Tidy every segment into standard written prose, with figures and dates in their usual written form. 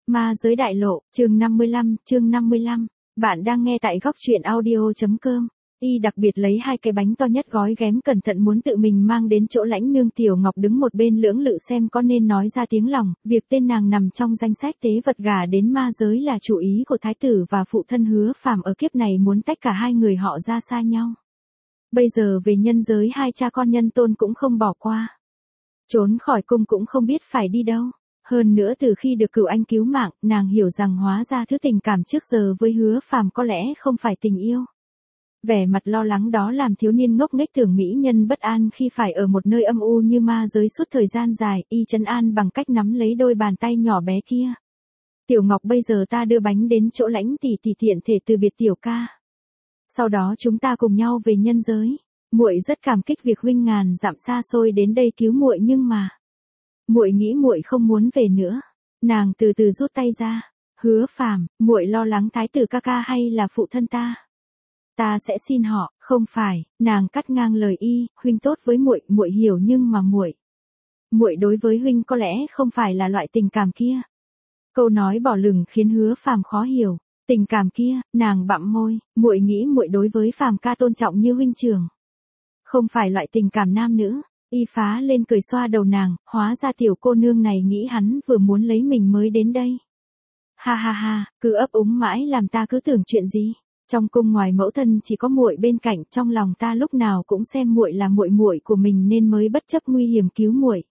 Ma giới đại lộ, chương 55. Bạn đang nghe tại góc truyện audio.com. Y đặc biệt lấy 2 cái bánh to nhất gói ghém cẩn thận muốn tự mình mang đến chỗ Lãnh Nương. Tiểu Ngọc đứng một bên lưỡng lự xem có nên nói ra tiếng lòng, việc tên nàng nằm trong danh sách tế vật gả đến ma giới là chủ ý của thái tử và phụ thân Hứa Phàm ở kiếp này muốn tách cả hai người họ ra xa nhau. Bây giờ về nhân giới hai cha con Nhân Tôn cũng không bỏ qua. Trốn khỏi cung cũng không biết phải đi đâu. Hơn nữa từ khi được Cửu Anh cứu mạng, nàng hiểu rằng hóa ra thứ tình cảm trước giờ với Hứa Phàm có lẽ không phải tình yêu. Vẻ mặt lo lắng đó làm thiếu niên ngốc nghếch tưởng mỹ nhân bất an khi phải ở một nơi âm u như ma giới suốt thời gian dài, y trấn an bằng cách nắm lấy đôi bàn tay nhỏ bé kia. Tiểu Ngọc, bây giờ ta đưa bánh đến chỗ Lãnh tỷ tỷ tiện thể từ biệt tiểu ca. Sau đó chúng ta cùng nhau về nhân giới. Muội rất cảm kích việc huynh ngàn dặm xa xôi đến đây cứu muội, nhưng mà muội nghĩ muội không muốn về nữa. Nàng từ từ rút tay ra. Hứa Phàm, muội lo lắng thái tử ca ca hay là phụ thân ta? Ta sẽ xin họ, không phải. Nàng cắt ngang lời y, huynh tốt với muội, muội hiểu, nhưng mà muội đối với huynh có lẽ không phải là loại tình cảm kia. Câu nói bỏ lửng khiến Hứa Phàm khó hiểu. Tình cảm kia? Nàng bặm môi, muội nghĩ muội đối với Phàm ca tôn trọng như huynh trưởng. Không phải loại tình cảm nam nữ. Y phá lên cười xoa đầu nàng, hóa ra tiểu cô nương này nghĩ hắn vừa muốn lấy mình mới đến đây. Ha ha ha, cứ ấp úng mãi làm ta cứ tưởng chuyện gì. Trong cung ngoài mẫu thân chỉ có muội bên cạnh, trong lòng ta lúc nào cũng xem muội là muội muội của mình nên mới bất chấp nguy hiểm cứu muội.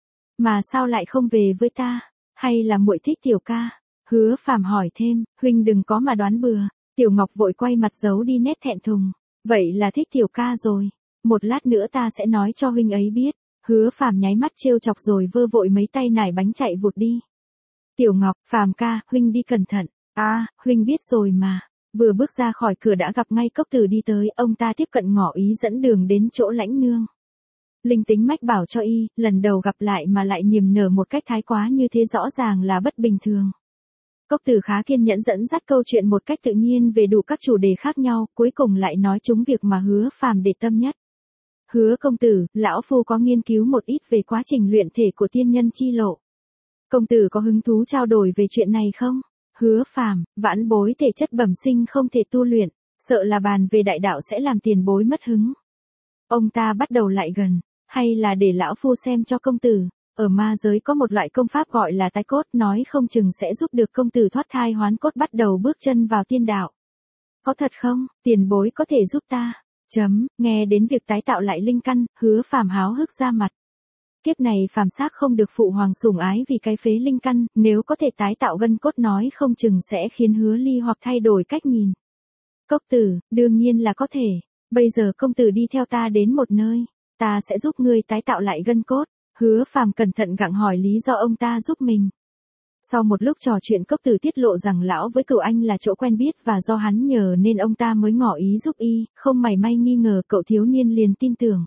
Mà sao lại không về với ta? Hay là muội thích tiểu ca? Hứa Phàm hỏi thêm, huynh đừng có mà đoán bừa. Tiểu Ngọc vội quay mặt giấu đi nét thẹn thùng. Vậy là thích tiểu ca rồi. Một lát nữa ta sẽ nói cho huynh ấy biết. Hứa Phàm nháy mắt trêu chọc rồi vơ vội mấy tay nải bánh chạy vụt đi. Tiểu Ngọc, Phàm ca, huynh đi cẩn thận. À, huynh biết rồi mà. Vừa bước ra khỏi cửa đã gặp ngay Cốc Tử đi tới, ông ta tiếp cận ngỏ ý dẫn đường đến chỗ Lãnh Nương. Linh tính mách bảo cho y, lần đầu gặp lại mà lại niềm nở một cách thái quá như thế rõ ràng là bất bình thường. Cốc Tử khá kiên nhẫn dẫn dắt câu chuyện một cách tự nhiên về đủ các chủ đề khác nhau, cuối cùng lại nói trúng việc mà Hứa Phàm để tâm nhất. Hứa công tử, lão phu có nghiên cứu một ít về quá trình luyện thể của tiên nhân chi lộ. Công tử có hứng thú trao đổi về chuyện này không? Hứa Phàm, vãn bối thể chất bẩm sinh không thể tu luyện, sợ là bàn về đại đạo sẽ làm tiền bối mất hứng. Ông ta bắt đầu lại gần, hay là để lão phu xem cho công tử. Ở ma giới có một loại công pháp gọi là tái cốt, nói không chừng sẽ giúp được công tử thoát thai hoán cốt, bắt đầu bước chân vào tiên đạo. Có thật không? Tiền bối có thể giúp ta. Nghe đến việc tái tạo lại linh căn, Hứa Phàm háo hức ra mặt. Kiếp này phàm xác không được phụ hoàng sủng ái vì cái phế linh căn, nếu có thể tái tạo gân cốt nói không chừng sẽ khiến Hứa Ly hoặc thay đổi cách nhìn. Cốc Tử, đương nhiên là có thể. Bây giờ công tử đi theo ta đến một nơi, ta sẽ giúp ngươi tái tạo lại gân cốt. Hứa Phàm cẩn thận gặng hỏi lý do ông ta giúp mình. Sau một lúc trò chuyện, Cốc Tử tiết lộ rằng lão với Cửu Anh là chỗ quen biết và do hắn nhờ nên ông ta mới ngỏ ý giúp y, không mảy may nghi ngờ, cậu thiếu niên liền tin tưởng.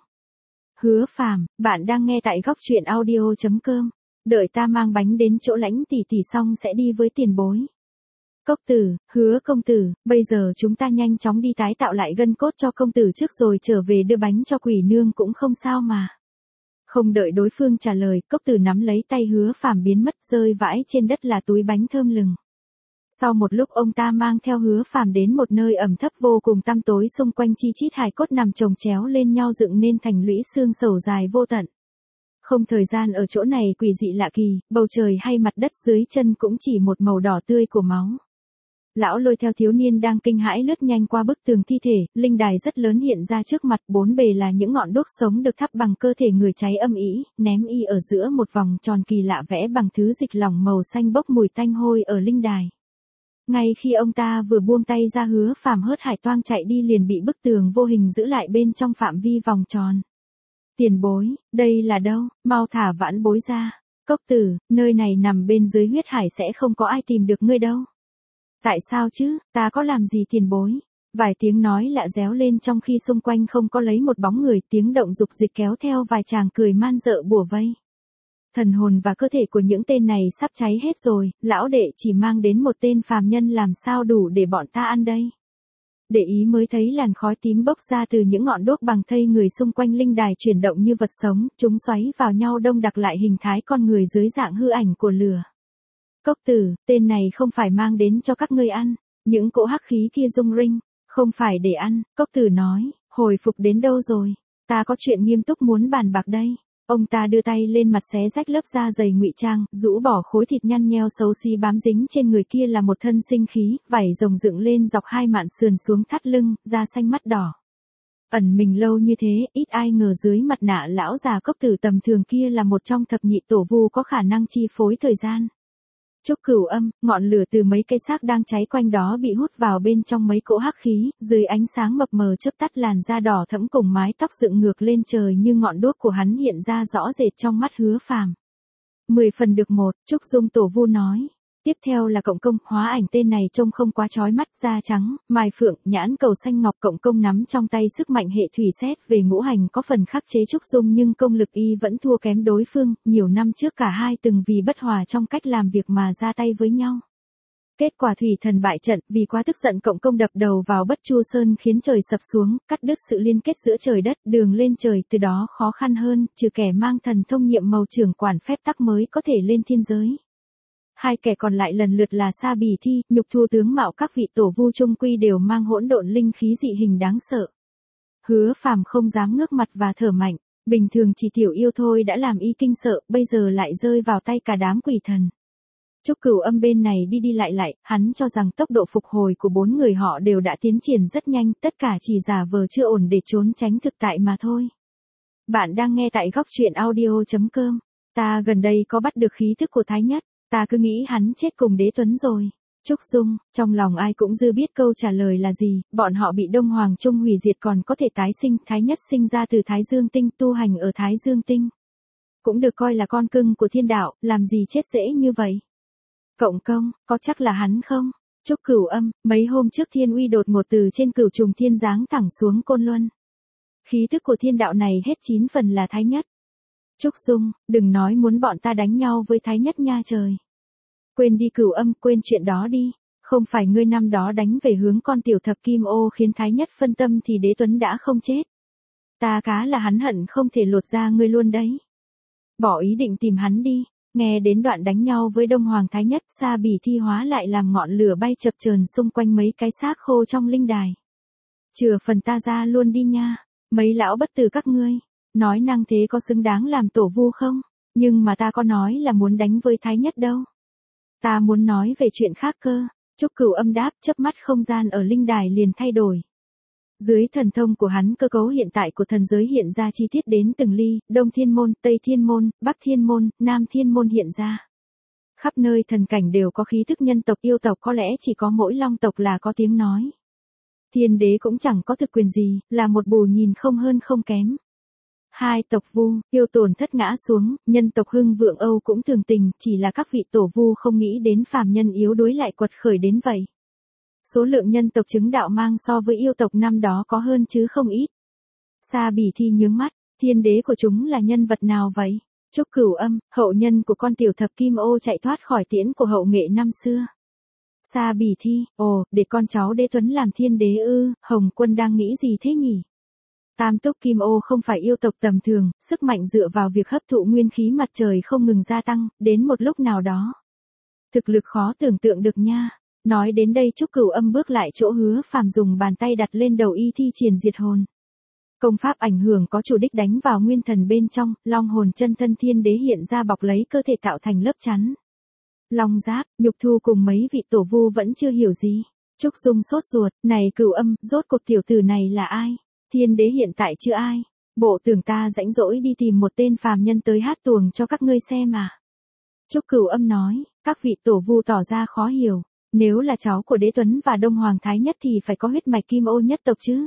Hứa Phàm, bạn đang nghe tại góc truyện audio.com. Đợi ta mang bánh đến chỗ Lãnh tỷ tỷ xong sẽ đi với tiền bối. Cốc Tử, Hứa công tử, bây giờ chúng ta nhanh chóng đi tái tạo lại gân cốt cho công tử trước rồi trở về đưa bánh cho Quỷ Nương cũng không sao mà. Không đợi đối phương trả lời, Cốc Tử nắm lấy tay Hứa Phàm biến mất, rơi vãi trên đất là túi bánh thơm lừng. Sau một lúc ông ta mang theo Hứa Phàm đến một nơi ẩm thấp vô cùng tăm tối, xung quanh chi chít hài cốt nằm chồng chéo lên nhau dựng nên thành lũy xương sầu dài vô tận. Không thời gian ở chỗ này quỷ dị lạ kỳ, bầu trời hay mặt đất dưới chân cũng chỉ một màu đỏ tươi của máu. Lão lôi theo thiếu niên đang kinh hãi lướt nhanh qua bức tường thi thể, linh đài rất lớn hiện ra trước mặt, bốn bề là những ngọn đuốc sống được thắp bằng cơ thể người cháy âm ỉ, ném y ở giữa một vòng tròn kỳ lạ vẽ bằng thứ dịch lỏng màu xanh bốc mùi tanh hôi ở linh đài. Ngay khi ông ta vừa buông tay ra, Hứa Phàm hớt hải toang chạy đi liền bị bức tường vô hình giữ lại bên trong phạm vi vòng tròn. Tiền bối, đây là đâu? Mau thả vãn bối ra. Cốc Tử, nơi này nằm bên dưới huyết hải, sẽ không có ai tìm được ngươi đâu. Tại sao chứ, ta có làm gì tiền bối? Vài tiếng nói lạ réo lên trong khi xung quanh không có lấy một bóng người, tiếng động dục dịch kéo theo vài chàng cười man dợ bủa vây. Thần hồn và cơ thể của những tên này sắp cháy hết rồi, lão đệ chỉ mang đến một tên phàm nhân làm sao đủ để bọn ta ăn đây. Để ý mới thấy làn khói tím bốc ra từ những ngọn đuốc bằng thây người xung quanh linh đài chuyển động như vật sống, chúng xoáy vào nhau đông đặc lại hình thái con người dưới dạng hư ảnh của lửa. Cốc tử, tên này không phải mang đến cho các ngươi ăn, những cỗ hắc khí kia rung rinh, không phải để ăn, cốc tử nói, hồi phục đến đâu rồi, ta có chuyện nghiêm túc muốn bàn bạc đây. Ông ta đưa tay lên mặt xé rách lớp da dày ngụy trang, rũ bỏ khối thịt nhăn nheo xấu xí bám dính trên người kia là một thân sinh khí, vảy rồng dựng lên dọc hai mạn sườn xuống thắt lưng, da xanh mắt đỏ. Ẩn mình lâu như thế, ít ai ngờ dưới mặt nạ lão già cốc tử tầm thường kia là một trong thập nhị tổ vu có khả năng chi phối thời gian. Trúc Cửu Âm, ngọn lửa từ mấy cây xác đang cháy quanh đó bị hút vào bên trong mấy cỗ hắc khí, dưới ánh sáng mập mờ chớp tắt làn da đỏ thẫm cùng mái tóc dựng ngược lên trời như ngọn đuốc của hắn hiện ra rõ rệt trong mắt Hứa Phàm. 10 phần được một, Trúc Dung tổ vu nói. Tiếp theo là cộng công, hóa ảnh tên này trông không quá chói mắt, da trắng, mài phượng, nhãn cầu xanh ngọc, cộng công nắm trong tay sức mạnh hệ thủy xét về ngũ hành có phần khắc chế Trúc Dung nhưng công lực y vẫn thua kém đối phương, nhiều năm trước cả hai từng vì bất hòa trong cách làm việc mà ra tay với nhau. Kết quả thủy thần bại trận, vì quá tức giận cộng công đập đầu vào Bất Chu Sơn khiến trời sập xuống, cắt đứt sự liên kết giữa trời đất, đường lên trời từ đó khó khăn hơn, trừ kẻ mang thần thông nhiệm màu trưởng quản phép tắc mới có thể lên thiên giới. Hai kẻ còn lại lần lượt là Sa Bì Thi, Nhục Thu tướng mạo các vị tổ vu trung quy đều mang hỗn độn linh khí dị hình đáng sợ. Hứa Phàm không dám ngước mặt và thở mạnh, bình thường chỉ tiểu yêu thôi đã làm y kinh sợ, bây giờ lại rơi vào tay cả đám quỷ thần. Trúc Cửu Âm bên này đi đi lại, hắn cho rằng tốc độ phục hồi của 4 người họ đều đã tiến triển rất nhanh, tất cả chỉ giả vờ chưa ổn để trốn tránh thực tại mà thôi. Bạn đang nghe tại góc truyện audio.com. Ta gần đây có bắt được khí thức của Thái Nhất, ta cứ nghĩ hắn chết cùng Đế Tuấn rồi. Trúc Dung, trong lòng ai cũng dư biết câu trả lời là gì, bọn họ bị Đông Hoàng Trung hủy diệt còn có thể tái sinh, Thái Nhất sinh ra từ Thái Dương Tinh, tu hành ở Thái Dương Tinh. Cũng được coi là con cưng của thiên đạo, làm gì chết dễ như vậy. Cộng công, có chắc là hắn không? Trúc Cửu Âm, mấy hôm trước thiên uy đột ngột từ trên cửu trùng thiên giáng thẳng xuống Côn Luân. Khí thức của thiên đạo này hết 9 phần là Thái Nhất. Trúc Dung, đừng nói muốn bọn ta đánh nhau với Thái Nhất nha trời. Quên đi Cửu Âm, quên chuyện đó đi. Không phải ngươi năm đó đánh về hướng con tiểu thập kim ô khiến Thái Nhất phân tâm thì Đế Tuấn đã không chết. Ta cá là hắn hận không thể lột ra ngươi luôn đấy. Bỏ ý định tìm hắn đi. Nghe đến đoạn đánh nhau với Đông Hoàng Thái Nhất, Sa Bì Thi hóa lại làm ngọn lửa bay chập chờn xung quanh mấy cái xác khô trong linh đài. Chừa phần ta ra luôn đi nha, mấy lão bất tử các ngươi, nói năng thế có xứng đáng làm tổ vu không? Nhưng mà ta có nói là muốn đánh với Thái Nhất đâu. Ta muốn nói về chuyện khác cơ. Trúc Cửu Âm đáp, chớp mắt không gian ở linh đài liền thay đổi. Dưới thần thông của hắn, cơ cấu hiện tại của thần giới hiện ra chi tiết đến từng ly, Đông Thiên Môn, Tây Thiên Môn, Bắc Thiên Môn, Nam Thiên Môn hiện ra. Khắp nơi thần cảnh đều có khí thức nhân tộc, yêu tộc có lẽ chỉ có mỗi long tộc là có tiếng nói. Thiên đế cũng chẳng có thực quyền gì, là một bù nhìn không hơn không kém. Hai tộc vu, yêu tổn thất ngã xuống, nhân tộc hưng vượng Âu cũng thường tình, chỉ là các vị tổ vu không nghĩ đến phàm nhân yếu đuối lại quật khởi đến vậy. Số lượng nhân tộc chứng đạo mang so với yêu tộc năm đó có hơn chứ không ít. Sa Bì Thi nhướng mắt, thiên đế của chúng là nhân vật nào vậy? Trúc Cửu Âm, hậu nhân của con tiểu thập kim ô chạy thoát khỏi tiễn của hậu nghệ năm xưa. Sa Bì Thi, ồ, để con cháu Đế Tuấn làm thiên đế ư, Hồng Quân đang nghĩ gì thế nhỉ? Tam túc kim ô không phải yêu tộc tầm thường, sức mạnh dựa vào việc hấp thụ nguyên khí mặt trời không ngừng gia tăng, đến một lúc nào đó. Thực lực khó tưởng tượng được nha. Nói đến đây Trúc Cửu Âm bước lại chỗ Hứa Phàm dùng bàn tay đặt lên đầu y thi triển diệt hồn. Công pháp ảnh hưởng có chủ đích đánh vào nguyên thần bên trong, long hồn chân thân thiên đế hiện ra bọc lấy cơ thể tạo thành lớp chắn. Long Giáp, Nhục Thu cùng mấy vị tổ vu vẫn chưa hiểu gì. Trúc Dung sốt ruột, này Cửu Âm, rốt cuộc tiểu tử này là ai? Thiên đế hiện tại chưa ai. Bộ tưởng ta rãnh rỗi đi tìm một tên phàm nhân tới hát tuồng cho các ngươi xem à. Trúc Cửu Âm nói, các vị tổ vu tỏ ra khó hiểu. Nếu là cháu của Đế Tuấn và Đông Hoàng Thái Nhất thì phải có huyết mạch kim ô nhất tộc chứ.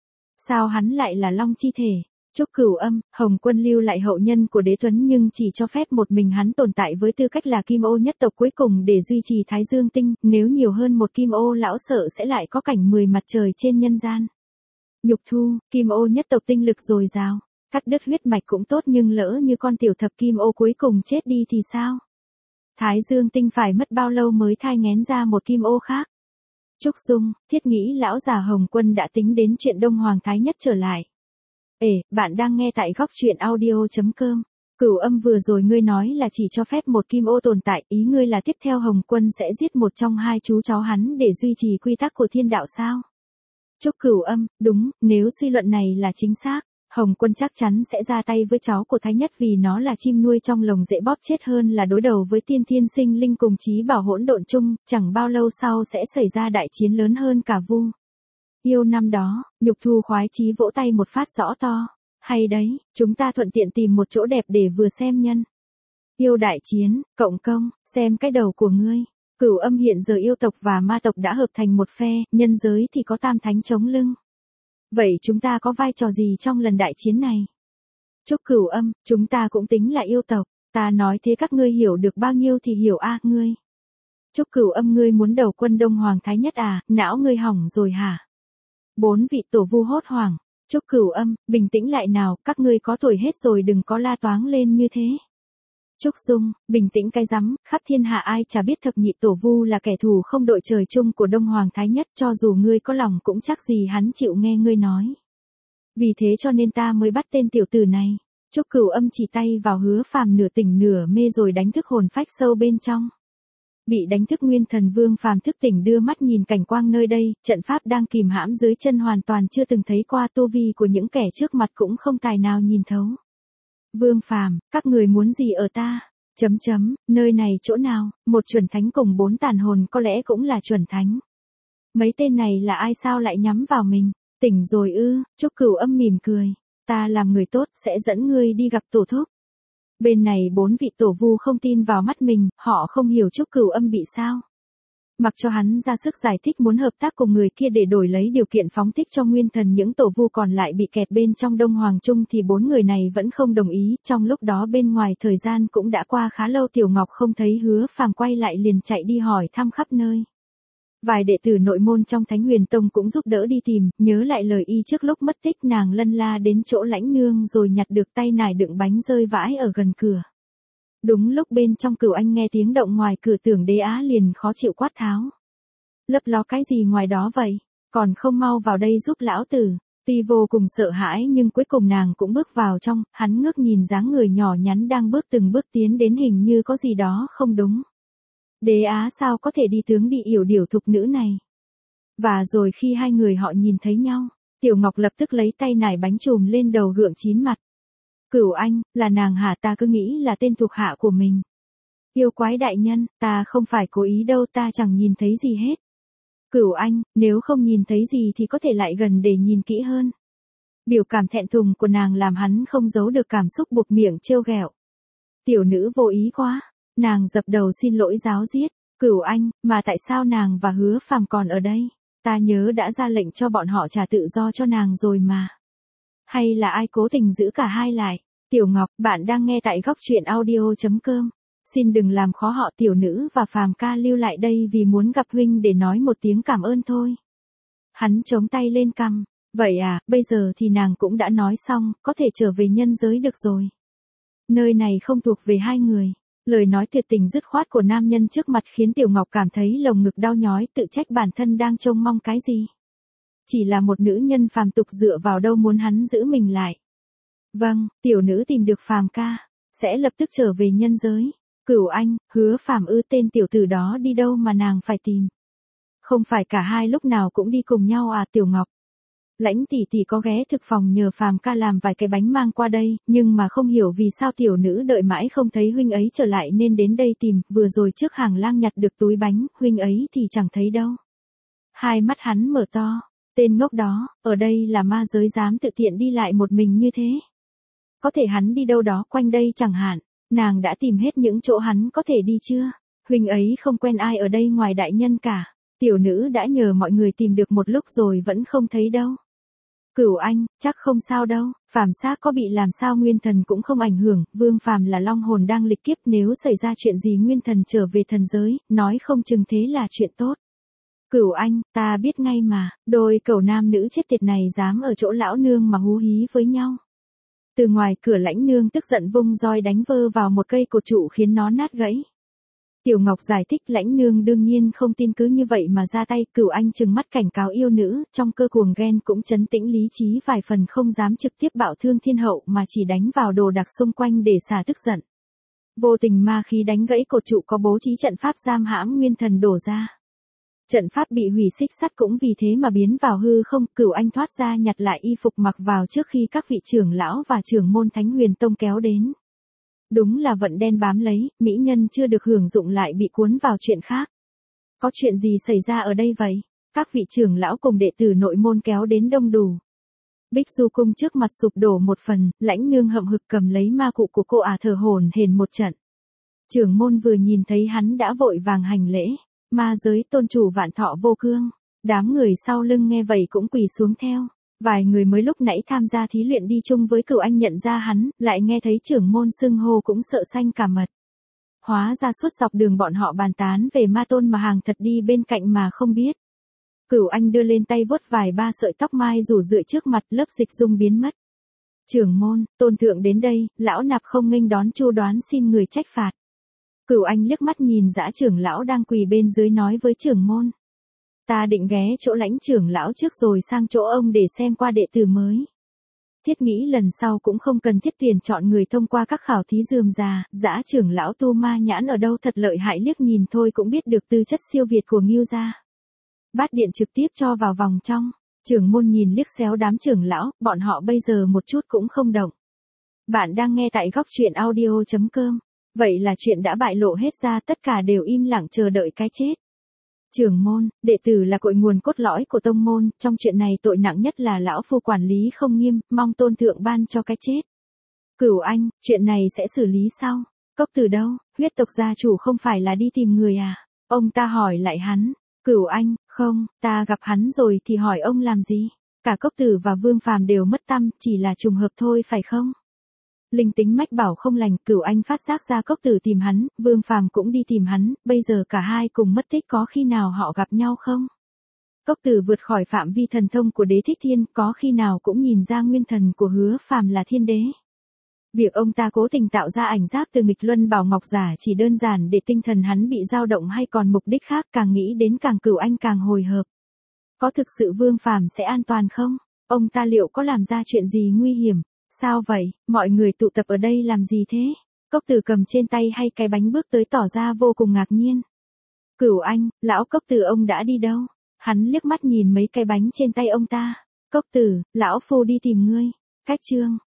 Sao hắn lại là long chi thể? Trúc Cửu Âm, Hồng Quân lưu lại hậu nhân của Đế Tuấn nhưng chỉ cho phép một mình hắn tồn tại với tư cách là kim ô nhất tộc cuối cùng để duy trì Thái Dương Tinh, nếu nhiều hơn một kim ô lão sợ sẽ lại có cảnh 10 mặt trời trên nhân gian. Nhục Thu, kim ô nhất tộc tinh lực dồi dào, cắt đứt huyết mạch cũng tốt nhưng lỡ như con tiểu thập kim ô cuối cùng chết đi thì sao? Thái Dương Tinh phải mất bao lâu mới thai nghén ra một kim ô khác? Trúc Dung, thiết nghĩ lão già Hồng Quân đã tính đến chuyện Đông Hoàng Thái Nhất trở lại. Bạn đang nghe tại góc truyện audio.com. Cửu Âm, vừa rồi ngươi nói là chỉ cho phép một kim ô tồn tại, ý ngươi là tiếp theo Hồng Quân sẽ giết một trong hai chú cháu hắn để duy trì quy tắc của thiên đạo sao? Trúc Cửu Âm, đúng, nếu suy luận này là chính xác, Hồng Quân chắc chắn sẽ ra tay với cháu của Thái Nhất vì nó là chim nuôi trong lồng dễ bóp chết hơn là đối đầu với tiên thiên sinh linh cùng chí bảo hỗn độn chung, chẳng bao lâu sau sẽ xảy ra đại chiến lớn hơn cả Vu Yêu năm đó. Nhục Thu khoái chí vỗ tay một phát rõ to. Hay đấy, chúng ta thuận tiện tìm một chỗ đẹp để vừa xem nhân yêu đại chiến, cộng công, xem cái đầu của ngươi. Cửu Âm, hiện giờ yêu tộc và ma tộc đã hợp thành một phe, nhân giới thì có tam thánh chống lưng. Vậy chúng ta có vai trò gì trong lần đại chiến này? Trúc Cửu Âm, chúng ta cũng tính là yêu tộc, ta nói thế các ngươi hiểu được bao nhiêu thì hiểu a ngươi. Trúc Cửu Âm, ngươi muốn đầu quân Đông Hoàng Thái Nhất à, não ngươi hỏng rồi hả? 4 vị tổ vu hốt hoảng. Trúc Cửu Âm, bình tĩnh lại nào, các ngươi có tuổi hết rồi đừng có la toáng lên như thế. Trúc Dung, bình tĩnh cái rắm, khắp thiên hạ ai chả biết thập nhị tổ vu là kẻ thù không đội trời chung của Đông Hoàng Thái Nhất, cho dù ngươi có lòng cũng chắc gì hắn chịu nghe ngươi nói. Vì thế cho nên ta mới bắt tên tiểu tử này. Trúc Cửu Âm chỉ tay vào Hứa Phàm nửa tỉnh nửa mê rồi đánh thức hồn phách sâu bên trong. Bị đánh thức Nguyên Thần Vương Phàm thức tỉnh đưa mắt nhìn cảnh quang nơi đây, trận pháp đang kìm hãm dưới chân hoàn toàn chưa từng thấy qua, tu vi của những kẻ trước mặt cũng không tài nào nhìn thấu. Vương Phàm, các người muốn gì ở ta? Nơi này chỗ nào? Một chuẩn thánh cùng 4 tàn hồn có lẽ cũng là chuẩn thánh. Mấy tên này là ai sao lại nhắm vào mình? Tỉnh rồi ư? Trúc Cửu Âm mỉm cười. Ta làm người tốt sẽ dẫn ngươi đi gặp tổ thúc. Bên này 4 vị tổ vu không tin vào mắt mình, họ không hiểu Trúc Cửu Âm bị sao. Mặc cho hắn ra sức giải thích muốn hợp tác cùng người kia để đổi lấy điều kiện phóng thích cho Nguyên Thần những tổ vu còn lại bị kẹt bên trong Đông Hoàng Trung thì 4 người này vẫn không đồng ý, trong lúc đó bên ngoài thời gian cũng đã qua khá lâu. Tiểu Ngọc không thấy Hứa Phàm quay lại liền chạy đi hỏi thăm khắp nơi. Vài đệ tử nội môn trong Thánh Huyền Tông cũng giúp đỡ đi tìm, nhớ lại lời y trước lúc mất tích, nàng lân la đến chỗ Lãnh Nương rồi nhặt được tay nải đựng bánh rơi vãi ở gần cửa. Đúng lúc bên trong Cửu Anh nghe tiếng động ngoài cửa, Tưởng Đế Á liền khó chịu quát tháo. Lấp ló cái gì ngoài đó vậy, còn không mau vào đây giúp lão tử. Tuy vô cùng sợ hãi nhưng cuối cùng nàng cũng bước vào trong, hắn ngước nhìn dáng người nhỏ nhắn đang từng bước tiến đến, hình như có gì đó không đúng. Đế Á sao có thể đi tướng đi yểu điểu thục nữ này. Và rồi khi hai người họ nhìn thấy nhau, Tiểu Ngọc lập tức lấy tay nải bánh chùm lên đầu gượng chín mặt. Cửu Anh, là nàng hả? Ta cứ nghĩ là tên thuộc hạ của mình. Yêu quái đại nhân, ta không phải cố ý đâu, ta chẳng nhìn thấy gì hết. Cửu Anh, nếu không nhìn thấy gì thì có thể lại gần để nhìn kỹ hơn. Biểu cảm thẹn thùng của nàng làm hắn không giấu được cảm xúc, buộc miệng trêu ghẹo. Tiểu nữ vô ý quá. Nàng dập đầu xin lỗi ráo riết. Cửu Anh, mà tại sao nàng và Hứa Phàm còn ở đây? Ta nhớ đã ra lệnh cho bọn họ trả tự do cho nàng rồi mà. Hay là ai cố tình giữ cả hai lại? Tiểu Ngọc, bạn đang nghe tại góc truyện audio.com. Xin đừng làm khó họ. Tiểu nữ và Phàm ca lưu lại đây vì muốn gặp huynh để nói một tiếng cảm ơn thôi. Hắn chống tay lên cằm. Vậy à, bây giờ thì nàng cũng đã nói xong, có thể trở về nhân giới được rồi. Nơi này không thuộc về hai người. Lời nói tuyệt tình dứt khoát của nam nhân trước mặt khiến Tiểu Ngọc cảm thấy lồng ngực đau nhói, tự trách bản thân đang trông mong cái gì. Chỉ là một nữ nhân phàm tục, dựa vào đâu muốn hắn giữ mình lại. Vâng, tiểu nữ tìm được Phàm ca, sẽ lập tức trở về nhân giới. Cửu Anh, Hứa Phàm ư? Tên tiểu tử đó đi đâu mà nàng phải tìm? Không phải cả hai lúc nào cũng đi cùng nhau à? Tiểu Ngọc, Lãnh tỷ tỷ có ghé thực phòng nhờ Phàm ca làm vài cái bánh mang qua đây, nhưng mà không hiểu vì sao tiểu nữ đợi mãi không thấy huynh ấy trở lại nên đến đây tìm, vừa rồi trước hàng lang nhặt được túi bánh, huynh ấy thì chẳng thấy đâu. Hai mắt hắn mở to, tên ngốc đó, ở đây là ma giới dám tự tiện đi lại một mình như thế. Có thể hắn đi đâu đó quanh đây chẳng hạn, nàng đã tìm hết những chỗ hắn có thể đi chưa? Huynh ấy không quen ai ở đây ngoài đại nhân cả, tiểu nữ đã nhờ mọi người tìm được một lúc rồi vẫn không thấy đâu. Cửu Anh, chắc không sao đâu, Phàm xác có bị làm sao Nguyên Thần cũng không ảnh hưởng, Vương Phàm là long hồn đang lịch kiếp, nếu xảy ra chuyện gì Nguyên Thần trở về thần giới, nói không chừng thế là chuyện tốt. Cửu Anh, ta biết ngay mà, đôi cẩu nam nữ chết tiệt này dám ở chỗ lão nương mà hú hí với nhau. Từ ngoài cửa Lãnh Nương tức giận vung roi đánh vơ vào một cây cột trụ khiến nó nát gãy. Tiểu Ngọc giải thích Lãnh Nương đương nhiên không tin cứ như vậy mà ra tay, Cửu Anh trừng mắt cảnh cáo yêu nữ, trong cơ cuồng ghen cũng trấn tĩnh lý trí vài phần, không dám trực tiếp bạo thương thiên hậu mà chỉ đánh vào đồ đạc xung quanh để xả tức giận. Vô tình ma khí đánh gãy cột trụ có bố trí trận pháp giam hãm nguyên thần đổ ra. Trận pháp bị hủy, xích sắt cũng vì thế mà biến vào hư không, Cửu Anh thoát ra nhặt lại y phục mặc vào trước khi các vị trưởng lão và trưởng môn Thánh Huyền Tông kéo đến. Đúng là vận đen bám lấy, mỹ nhân chưa được hưởng dụng lại bị cuốn vào chuyện khác. Có chuyện gì xảy ra ở đây vậy? Các vị trưởng lão cùng đệ tử nội môn kéo đến đông đủ. Bích Du cung trước mặt sụp đổ một phần, Lãnh Nương hậm hực cầm lấy ma cụ của cô thở hổn hển một trận. Trưởng môn vừa nhìn thấy hắn đã vội vàng hành lễ. Ma giới tôn chủ Vạn Thọ Vô Cương. Đám người sau lưng nghe vậy cũng quỳ xuống theo. Vài người mới lúc nãy tham gia thí luyện đi chung với Cửu Anh nhận ra hắn, lại nghe thấy trưởng môn xưng hô cũng sợ xanh cả mật. Hóa ra suốt dọc đường bọn họ bàn tán về ma tôn mà hàng thật đi bên cạnh mà không biết. Cửu Anh đưa lên tay vuốt vài ba sợi tóc mai rủ rượi trước mặt, lớp dịch dung biến mất. Trưởng môn, tôn thượng đến đây, lão nạp không nghênh đón chu đoán xin người trách phạt. Cửu Anh liếc mắt nhìn dã trưởng lão đang quỳ bên dưới nói với trưởng môn. Ta định ghé chỗ Lãnh trưởng lão trước rồi sang chỗ ông để xem qua đệ tử mới. Thiết nghĩ lần sau cũng không cần thiết tuyển chọn người thông qua các khảo thí rườm rà, dã trưởng lão tu ma nhãn ở đâu thật lợi hại, liếc nhìn thôi cũng biết được tư chất siêu việt của Ngưu gia. Bát điện trực tiếp cho vào vòng trong, trưởng môn nhìn liếc xéo đám trưởng lão, bọn họ bây giờ một chút cũng không động. Bạn đang nghe tại góc truyện audio.com. Vậy là chuyện đã bại lộ hết ra, tất cả đều im lặng chờ đợi cái chết. Trưởng môn, đệ tử là cội nguồn cốt lõi của tông môn, trong chuyện này tội nặng nhất là lão phu quản lý không nghiêm, mong tôn thượng ban cho cái chết. Cửu Anh, chuyện này sẽ xử lý sau. Cốc Tử đâu, huyết tộc gia chủ không phải là đi tìm người à? Ông ta hỏi lại hắn. Cửu Anh, không, ta gặp hắn rồi thì hỏi ông làm gì? Cả Cốc Tử và Vương Phàm đều mất tăm, chỉ là trùng hợp thôi phải không? Linh tính mách bảo không lành, Cửu Anh phát giác ra Cốc Tử tìm hắn, Vương Phàm cũng đi tìm hắn, bây giờ cả hai cùng mất tích, có khi nào họ gặp nhau không? Cốc Tử vượt khỏi phạm vi thần thông của Đế Thích Thiên, có khi nào cũng nhìn ra nguyên thần của Hứa Phàm là thiên đế. Việc ông ta cố tình tạo ra ảnh giáp từ nghịch luân bảo ngọc giả chỉ đơn giản để tinh thần hắn bị dao động hay còn mục đích khác, càng nghĩ đến càng Cửu Anh càng hồi hộp. Có thực sự Vương Phàm sẽ an toàn không? Ông ta liệu có làm ra chuyện gì nguy hiểm? Sao vậy, mọi người tụ tập ở đây làm gì thế? Cốc Tử cầm trên tay hay cái bánh bước tới tỏ ra vô cùng ngạc nhiên. Cửu Anh, lão Cốc Tử ông đã đi đâu? Hắn liếc mắt nhìn mấy cái bánh trên tay ông ta. Cốc Tử, lão phu đi tìm ngươi. Cách chương.